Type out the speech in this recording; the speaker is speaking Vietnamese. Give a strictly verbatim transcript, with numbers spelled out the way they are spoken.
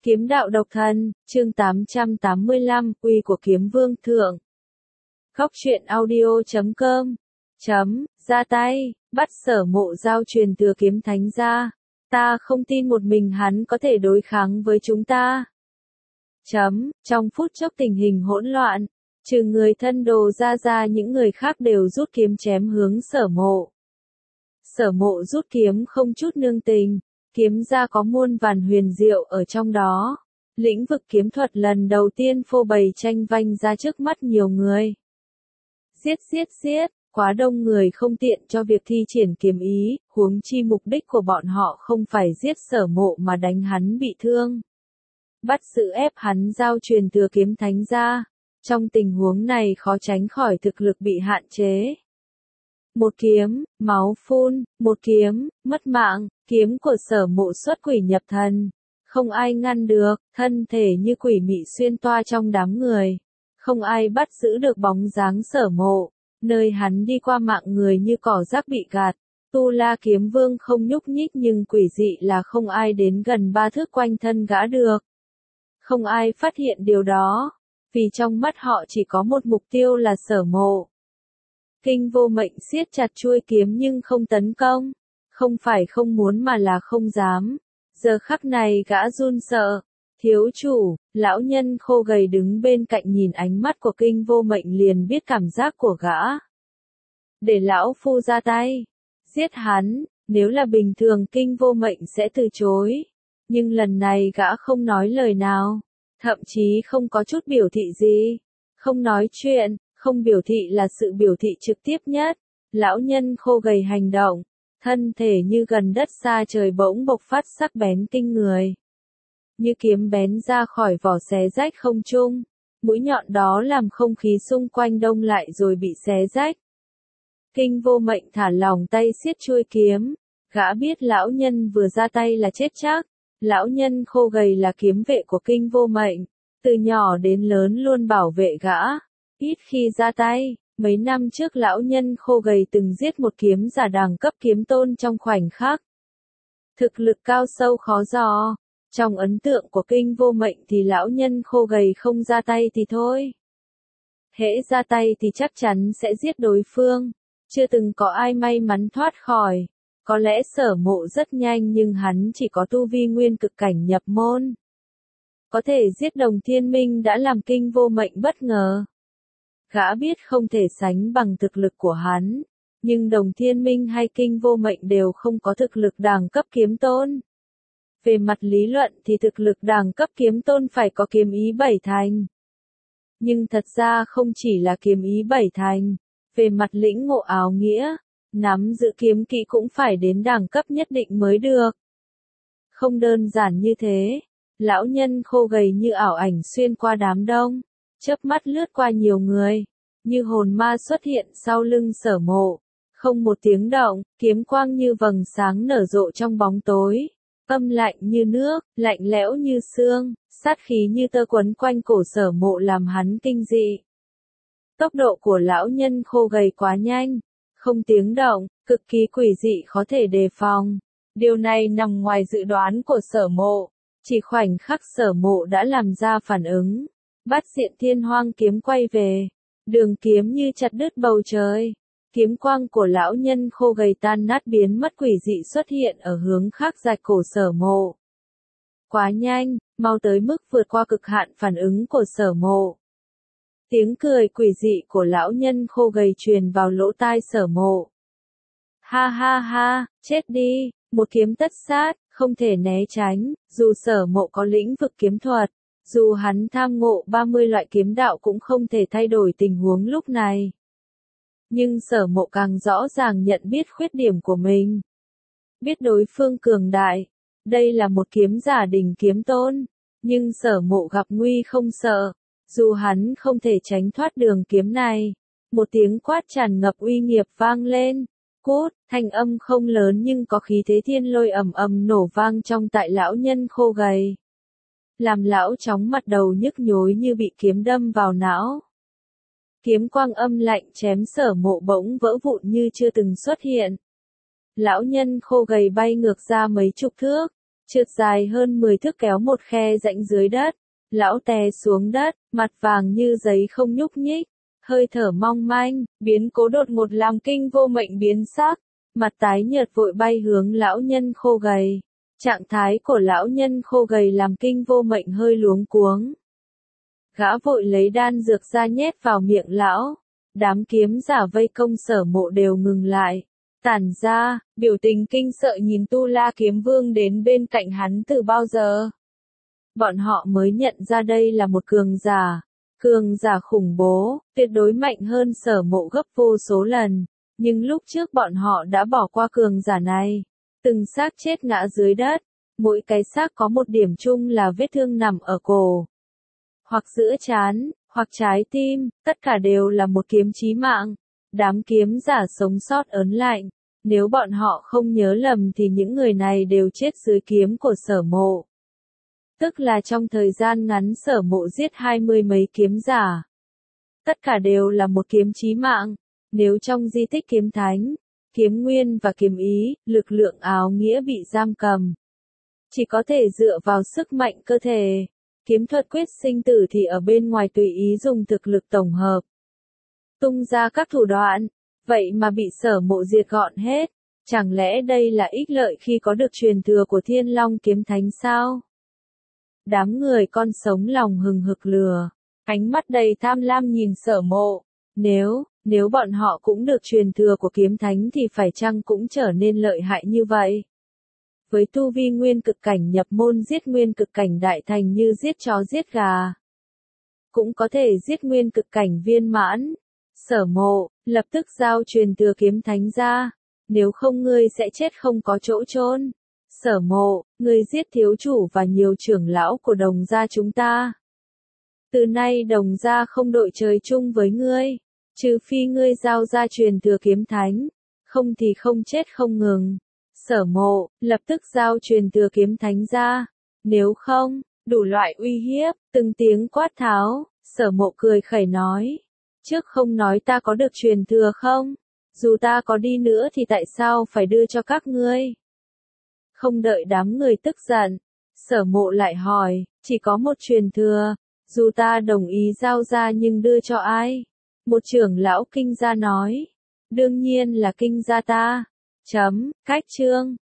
Kiếm đạo độc thân, chương tám trăm tám mươi lăm, uy của kiếm vương thượng. Góc truyện audio chấm com chấm, ra tay, bắt Sở Mộ giao truyền thừa kiếm thánh ra. Ta không tin một mình hắn có thể đối kháng với chúng ta. Chấm, trong phút chốc tình hình hỗn loạn, trừ người thân Đồ ra ra những người khác đều rút kiếm chém hướng Sở Mộ. Sở Mộ rút kiếm không chút nương tình. Kiếm ra có muôn vàn huyền diệu ở trong đó. Lĩnh vực kiếm thuật lần đầu tiên phô bày tranh vanh ra trước mắt nhiều người. Giết giết giết, quá đông người không tiện cho việc thi triển kiếm ý, huống chi mục đích của bọn họ không phải giết Sở Mộ mà đánh hắn bị thương. Bắt giữ ép hắn giao truyền thừa kiếm thánh ra. Trong tình huống này khó tránh khỏi thực lực bị hạn chế. Một kiếm, máu phun, một kiếm, mất mạng, kiếm của Sở Mộ xuất quỷ nhập thần. Không ai ngăn được, thân thể như quỷ mị xuyên toa trong đám người. Không ai bắt giữ được bóng dáng Sở Mộ, nơi hắn đi qua mạng người như cỏ rác bị gạt. Tu La kiếm vương không nhúc nhích nhưng quỷ dị là không ai đến gần ba thước quanh thân gã được. Không ai phát hiện điều đó, vì trong mắt họ chỉ có một mục tiêu là Sở Mộ. Kinh Vô Mệnh siết chặt chuôi kiếm nhưng không tấn công, không phải không muốn mà là không dám. Giờ khắc này gã run sợ. Thiếu chủ, lão nhân khô gầy đứng bên cạnh nhìn ánh mắt của Kinh Vô Mệnh liền biết cảm giác của gã. Để lão phu ra tay, giết hắn, nếu là bình thường Kinh Vô Mệnh sẽ từ chối. Nhưng lần này gã không nói lời nào, thậm chí không có chút biểu thị gì, không nói chuyện. Không biểu thị là sự biểu thị trực tiếp nhất. Lão nhân khô gầy hành động, thân thể như gần đất xa trời bỗng bộc phát sắc bén kinh người. Như kiếm bén ra khỏi vỏ xé rách không trung, mũi nhọn đó làm không khí xung quanh đông lại rồi bị xé rách. Kinh Vô Mệnh thả lỏng tay siết chuôi kiếm, gã biết lão nhân vừa ra tay là chết chắc. Lão nhân khô gầy là kiếm vệ của Kinh Vô Mệnh, từ nhỏ đến lớn luôn bảo vệ gã. Ít khi ra tay, mấy năm trước lão nhân khô gầy từng giết một kiếm giả đẳng cấp kiếm tôn trong khoảnh khắc. Thực lực cao sâu khó dò, trong ấn tượng của Kinh Vô Mệnh thì lão nhân khô gầy không ra tay thì thôi. Hễ ra tay thì chắc chắn sẽ giết đối phương, chưa từng có ai may mắn thoát khỏi. Có lẽ Sở Mộ rất nhanh nhưng hắn chỉ có tu vi nguyên cực cảnh nhập môn. Có thể giết Đồng Thiên Minh đã làm Kinh Vô Mệnh bất ngờ. Gã biết không thể sánh bằng thực lực của hắn, nhưng Đồng Thiên Minh hay Kinh Vô Mệnh đều không có thực lực đẳng cấp kiếm tôn. Về mặt lý luận thì thực lực đẳng cấp kiếm tôn phải có kiếm ý bảy thành. Nhưng thật ra không chỉ là kiếm ý bảy thành, về mặt lĩnh ngộ áo nghĩa, nắm giữ kiếm kỹ cũng phải đến đẳng cấp nhất định mới được. Không đơn giản như thế, lão nhân khô gầy như ảo ảnh xuyên qua đám đông. Chớp mắt lướt qua nhiều người, như hồn ma xuất hiện sau lưng Sở Mộ, không một tiếng động, kiếm quang như vầng sáng nở rộ trong bóng tối, âm lạnh như nước, lạnh lẽo như xương, sát khí như tơ quấn quanh cổ Sở Mộ làm hắn kinh dị. Tốc độ của lão nhân khô gầy quá nhanh, không tiếng động, cực kỳ quỷ dị khó thể đề phòng. Điều này nằm ngoài dự đoán của Sở Mộ, chỉ khoảnh khắc Sở Mộ đã làm ra phản ứng. Bát Diện Thiên Hoang kiếm quay về, đường kiếm như chặt đứt bầu trời. Kiếm quang của lão nhân khô gầy tan nát biến mất quỷ dị xuất hiện ở hướng khác rạch cổ Sở Mộ. Quá nhanh, mau tới mức vượt qua cực hạn phản ứng của Sở Mộ. Tiếng cười quỷ dị của lão nhân khô gầy truyền vào lỗ tai Sở Mộ. Ha ha ha, chết đi, một kiếm tất sát, không thể né tránh, dù Sở Mộ có lĩnh vực kiếm thuật. Dù hắn tham ngộ ba mươi loại kiếm đạo cũng không thể thay đổi tình huống lúc này. Nhưng Sở Mộ càng rõ ràng nhận biết khuyết điểm của mình. Biết đối phương cường đại. Đây là một kiếm giả đỉnh kiếm tôn. Nhưng Sở Mộ gặp nguy không sợ. Dù hắn không thể tránh thoát đường kiếm này. Một tiếng quát tràn ngập uy nghiệp vang lên. Cút, thanh âm không lớn nhưng có khí thế thiên lôi ầm ầm nổ vang trong tại lão nhân khô gầy. Làm lão chóng mặt đầu nhức nhối như bị kiếm đâm vào não. Kiếm quang âm lạnh chém Sở Mộ bỗng vỡ vụn như chưa từng xuất hiện. Lão nhân khô gầy bay ngược ra mấy chục thước, trượt dài hơn mười thước kéo một khe rãnh dưới đất. Lão té xuống đất, mặt vàng như giấy không nhúc nhích, hơi thở mong manh, biến cố đột ngột làm Kinh Vô Mệnh biến sắc, mặt tái nhợt vội bay hướng lão nhân khô gầy. Trạng thái của lão nhân khô gầy làm Kinh Vô Mệnh hơi luống cuống. Gã vội lấy đan dược ra nhét vào miệng lão. Đám kiếm giả vây công Sở Mộ đều ngừng lại, tản ra, biểu tình kinh sợ nhìn Tu La Kiếm Vương đến bên cạnh hắn từ bao giờ. Bọn họ mới nhận ra đây là một cường giả, cường giả khủng bố, tuyệt đối mạnh hơn Sở Mộ gấp vô số lần, nhưng lúc trước bọn họ đã bỏ qua cường giả này. Từng xác chết ngã dưới đất, mỗi cái xác có một điểm chung là vết thương nằm ở cổ, hoặc giữa trán, hoặc trái tim, tất cả đều là một kiếm chí mạng. Đám kiếm giả sống sót ớn lạnh, nếu bọn họ không nhớ lầm thì những người này đều chết dưới kiếm của Sở Mộ. Tức là trong thời gian ngắn Sở Mộ giết hai mươi mấy kiếm giả. Tất cả đều là một kiếm chí mạng. Nếu trong di tích kiếm thánh, kiếm nguyên và kiếm ý, lực lượng áo nghĩa bị giam cầm, chỉ có thể dựa vào sức mạnh cơ thể. Kiếm thuật quyết sinh tử thì ở bên ngoài tùy ý dùng thực lực tổng hợp, tung ra các thủ đoạn, vậy mà bị Sở Mộ diệt gọn hết. Chẳng lẽ đây là ích lợi khi có được truyền thừa của Thiên Long kiếm thánh sao? Đám người con sống lòng hừng hực lửa, ánh mắt đầy tham lam nhìn Sở Mộ. Nếu, nếu bọn họ cũng được truyền thừa của kiếm thánh thì phải chăng cũng trở nên lợi hại như vậy? Với tu vi nguyên cực cảnh nhập môn giết nguyên cực cảnh đại thành như giết chó giết gà, cũng có thể giết nguyên cực cảnh viên mãn. Sở Mộ, lập tức giao truyền thừa kiếm thánh ra, nếu không ngươi sẽ chết không có chỗ chôn. Sở Mộ, ngươi giết thiếu chủ và nhiều trưởng lão của Đồng gia chúng ta. Từ nay Đồng gia không đội trời chung với ngươi, trừ phi ngươi giao ra truyền thừa kiếm thánh, không thì không chết không ngừng. Sở Mộ, lập tức giao truyền thừa kiếm thánh ra, nếu không, đủ loại uy hiếp, từng tiếng quát tháo. Sở Mộ cười khẩy nói, trước không nói ta có được truyền thừa không? Dù ta có đi nữa thì tại sao phải đưa cho các ngươi? Không đợi đám người tức giận, Sở Mộ lại hỏi, chỉ có một truyền thừa, dù ta đồng ý giao ra nhưng đưa cho ai? Một trưởng lão Kinh gia nói, đương nhiên là Kinh gia ta. Chấm, cách chương.